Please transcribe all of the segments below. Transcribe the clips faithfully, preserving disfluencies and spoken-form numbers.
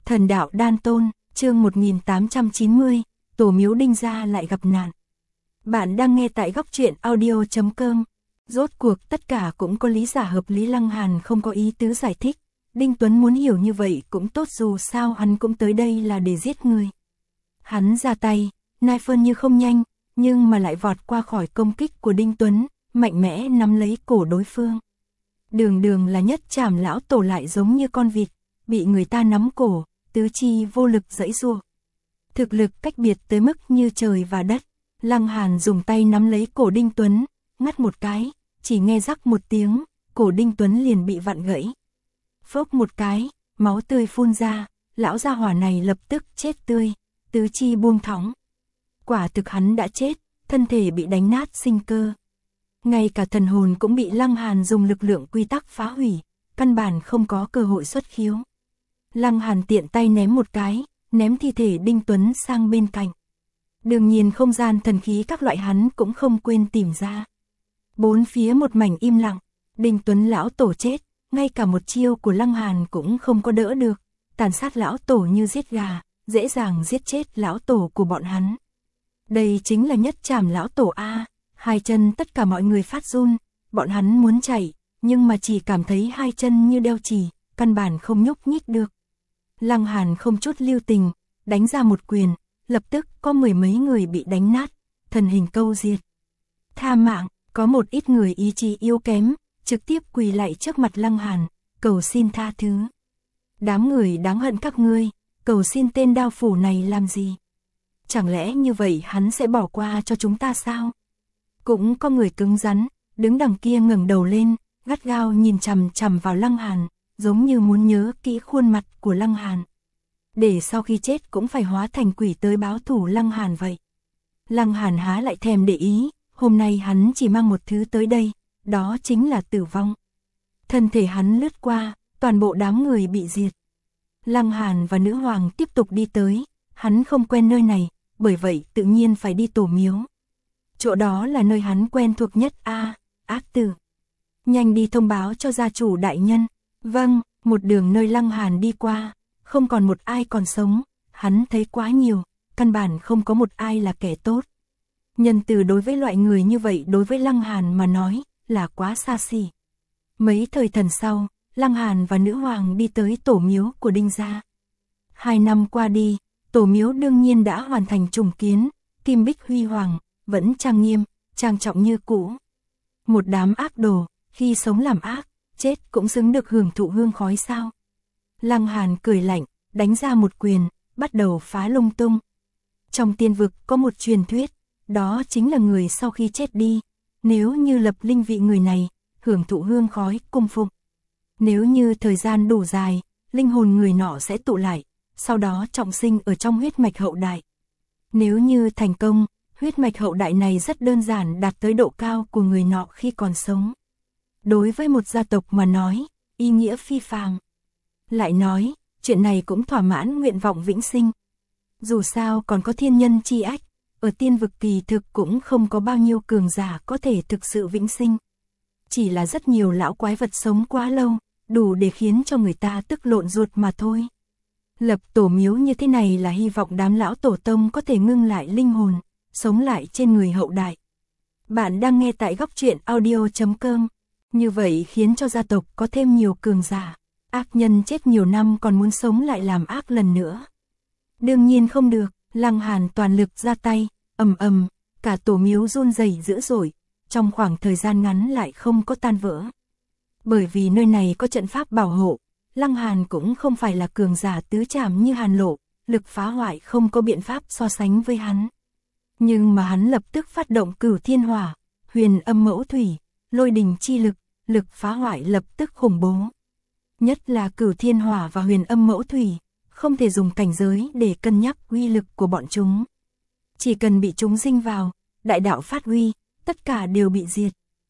Thần đạo đan tôn, chương một nghìn tám trăm chín mươi, tổ miếu Đinh gia lại gặp nạn. Bạn đang nghe tại góc truyện audio chấm com. Rốt cuộc tất cả cũng có lý giả hợp lý. Lăng Hàn không có ý tứ giải thích. Đinh Tuấn muốn hiểu như vậy cũng tốt, dù sao hắn cũng tới đây là để giết người. Hắn ra tay, nai phơn như không nhanh, nhưng mà lại vọt qua khỏi công kích của Đinh Tuấn, mạnh mẽ nắm lấy cổ đối phương. Đường đường là nhất trảm lão tổ lại giống như con vịt, bị người ta nắm cổ, tứ chi vô lực giãy giụa. Thực lực cách biệt tới mức như trời và đất. Lăng Hàn dùng tay nắm lấy cổ Đinh Tuấn, ngắt một cái, chỉ nghe rắc một tiếng, cổ Đinh Tuấn liền bị vặn gãy. Phốc một cái, máu tươi phun ra, lão gia hỏa này lập tức chết tươi, tứ chi buông thõng. Quả thực hắn đã chết, thân thể bị đánh nát sinh cơ. Ngay cả thần hồn cũng bị Lăng Hàn dùng lực lượng quy tắc phá hủy, căn bản không có cơ hội xuất khiếu. Lăng Hàn tiện tay ném một cái, ném thi thể Đinh Tuấn sang bên cạnh. Đương nhiên không gian thần khí các loại hắn cũng không quên tìm ra. Bốn phía một mảnh im lặng, Đinh Tuấn lão tổ chết, ngay cả một chiêu của Lăng Hàn cũng không có đỡ được, tàn sát lão tổ như giết gà, dễ dàng giết chết lão tổ của bọn hắn. Đây chính là nhất trảm lão tổ a. Hai chân tất cả mọi người phát run, bọn hắn muốn chạy, nhưng mà chỉ cảm thấy hai chân như đeo chì, căn bản không nhúc nhích được. Lăng Hàn không chút lưu tình, đánh ra một quyền, lập tức có mười mấy người bị đánh nát, thần hình câu diệt. Tha mạng, có một ít người ý chí yếu kém, trực tiếp quỳ lạy trước mặt Lăng Hàn, cầu xin tha thứ. Đám người đáng hận các ngươi, cầu xin tên đao phủ này làm gì? Chẳng lẽ như vậy hắn sẽ bỏ qua cho chúng ta sao? Cũng có người cứng rắn, đứng đằng kia ngẩng đầu lên, gắt gao nhìn chằm chằm vào Lăng Hàn, giống như muốn nhớ kỹ khuôn mặt của Lăng Hàn. Để sau khi chết cũng phải hóa thành quỷ tới báo thù Lăng Hàn vậy. Lăng Hàn há lại thèm để ý, hôm nay hắn chỉ mang một thứ tới đây, đó chính là tử vong. Thân thể hắn lướt qua, toàn bộ đám người bị diệt. Lăng Hàn và nữ hoàng tiếp tục đi tới, hắn không quen nơi này, bởi vậy tự nhiên phải đi tổ miếu. Chỗ đó là nơi hắn quen thuộc nhất a. À, ác tử. Nhanh đi thông báo cho gia chủ đại nhân. Vâng, một đường nơi Lăng Hàn đi qua, không còn một ai còn sống, hắn thấy quá nhiều, căn bản không có một ai là kẻ tốt. Nhân từ đối với loại người như vậy đối với Lăng Hàn mà nói, là quá xa xỉ. Mấy thời thần sau, Lăng Hàn và nữ hoàng đi tới tổ miếu của Đinh gia. Hai năm qua đi, tổ miếu đương nhiên đã hoàn thành trùng kiến, kim bích huy hoàng, vẫn trang nghiêm, trang trọng như cũ. Một đám ác đồ, khi sống làm ác, chết cũng xứng được hưởng thụ hương khói sao? Lăng Hàn cười lạnh, đánh ra một quyền, bắt đầu phá lung tung. Trong tiên vực có một truyền thuyết, đó chính là người sau khi chết đi, nếu như lập linh vị người này, hưởng thụ hương khói cung phụng. Nếu như thời gian đủ dài, linh hồn người nọ sẽ tụ lại, sau đó trọng sinh ở trong huyết mạch hậu đại. Nếu như thành công, huyết mạch hậu đại này rất đơn giản đạt tới độ cao của người nọ khi còn sống. Đối với một gia tộc mà nói, ý nghĩa phi phàm. Lại nói, chuyện này cũng thỏa mãn nguyện vọng vĩnh sinh. Dù sao còn có thiên nhân chi ách, ở tiên vực kỳ thực cũng không có bao nhiêu cường giả có thể thực sự vĩnh sinh. Chỉ là rất nhiều lão quái vật sống quá lâu, đủ để khiến cho người ta tức lộn ruột mà thôi. Lập tổ miếu như thế này là hy vọng đám lão tổ tông có thể ngưng lại linh hồn, sống lại trên người hậu đại. Bạn đang nghe tại góc truyện audio chấm com. Như vậy khiến cho gia tộc có thêm nhiều cường giả. Ác nhân chết nhiều năm còn muốn sống lại làm ác lần nữa. Đương nhiên không được, Lăng Hàn toàn lực ra tay, ầm ầm, cả tổ miếu run rẩy dữ dội, trong khoảng thời gian ngắn lại không có tan vỡ. Bởi vì nơi này có trận pháp bảo hộ, Lăng Hàn cũng không phải là cường giả tứ trảm như Hàn Lộ, lực phá hoại không có biện pháp so sánh với hắn. Nhưng mà hắn lập tức phát động Cửu Thiên Hỏa, Huyền Âm Mẫu Thủy, Lôi Đình chi lực, lực phá hoại lập tức khủng bố. Nhất là Cửu Thiên Hỏa và Huyền Âm Mẫu Thủy, không thể dùng cảnh giới để cân nhắc uy lực của bọn chúng. Chỉ cần bị chúng dinh vào, đại đạo phát huy, tất cả đều bị diệt.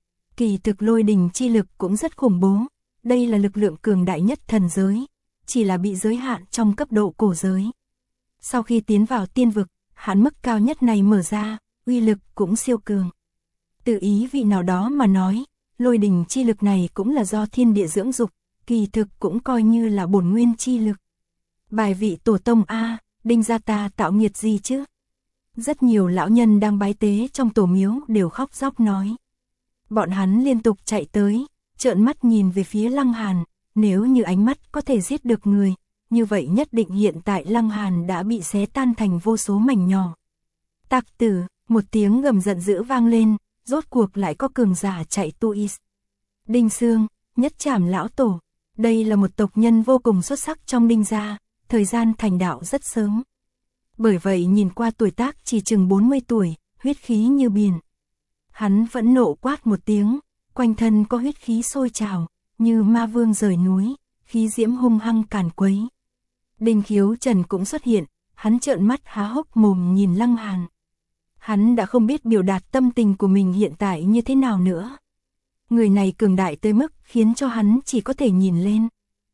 Kỳ thực Lôi Đình chi lực cũng rất khủng bố, đây là lực lượng cường đại nhất thần giới, chỉ là bị giới hạn trong cấp độ cổ giới. Sau khi tiến vào tiên vực, hạn mức cao nhất này mở ra, uy lực cũng siêu cường. Từ ý vị nào đó mà nói, Lôi Đình chi lực này cũng là do thiên địa dưỡng dục, kỳ thực cũng coi như là bổn nguyên chi lực. Bài vị tổ tông a, Đinh gia ta tạo nghiệt gì chứ? Rất nhiều lão nhân đang bái tế trong tổ miếu đều khóc róc nói. Bọn hắn liên tục chạy tới, trợn mắt nhìn về phía Lăng Hàn, nếu như ánh mắt có thể giết được người, như vậy nhất định hiện tại Lăng Hàn đã bị xé tan thành vô số mảnh nhỏ. Tạc tử, một tiếng gầm giận dữ vang lên, rốt cuộc lại có cường giả chạy tui. Đinh Sương, nhất trảm lão tổ, đây là một tộc nhân vô cùng xuất sắc trong Đinh gia, thời gian thành đạo rất sớm. Bởi vậy nhìn qua tuổi tác chỉ chừng bốn mươi tuổi, huyết khí như biển. Hắn vẫn nộ quát một tiếng, quanh thân có huyết khí sôi trào, như ma vương rời núi, khí diễm hung hăng càn quấy. Đinh Khiếu Trần cũng xuất hiện, hắn trợn mắt há hốc mồm nhìn Lăng Hàn. Hắn đã không biết biểu đạt tâm tình của mình hiện tại như thế nào nữa. Người này cường đại tới mức khiến cho hắn chỉ có thể nhìn lên.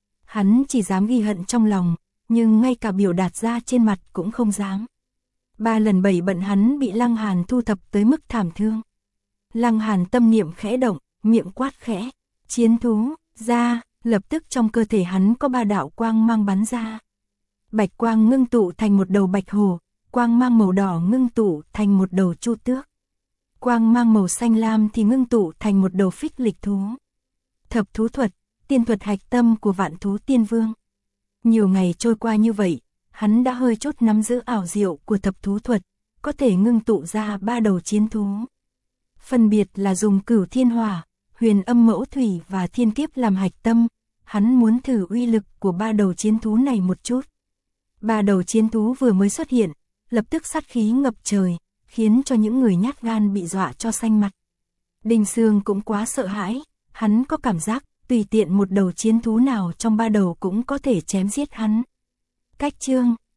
Hắn chỉ dám ghi hận trong lòng, nhưng ngay cả biểu đạt ra trên mặt cũng không dám. Ba lần bảy bận hắn bị Lăng Hàn thu thập tới mức thảm thương. Lăng Hàn tâm niệm khẽ động, miệng quát khẽ, chiến thú, ra, lập tức trong cơ thể hắn có ba đạo quang mang bắn ra. Bạch quang ngưng tụ thành một đầu bạch hổ, quang mang màu đỏ ngưng tụ thành một đầu chu tước. Quang mang màu xanh lam thì ngưng tụ thành một đầu phích lịch thú. Thập thú thuật, tiên thuật hạch tâm của vạn thú tiên vương. Nhiều ngày trôi qua như vậy, hắn đã hơi chút nắm giữ ảo diệu của thập thú thuật, có thể ngưng tụ ra ba đầu chiến thú. Phân biệt là dùng cửu thiên hỏa, huyền âm mẫu thủy và thiên kiếp làm hạch tâm, hắn muốn thử uy lực của ba đầu chiến thú này một chút. Ba đầu chiến thú vừa mới xuất hiện, lập tức sát khí ngập trời, khiến cho những người nhát gan bị dọa cho xanh mặt. Đinh Sương cũng quá sợ hãi, hắn có cảm giác tùy tiện một đầu chiến thú nào trong ba đầu cũng có thể chém giết hắn. Cách chương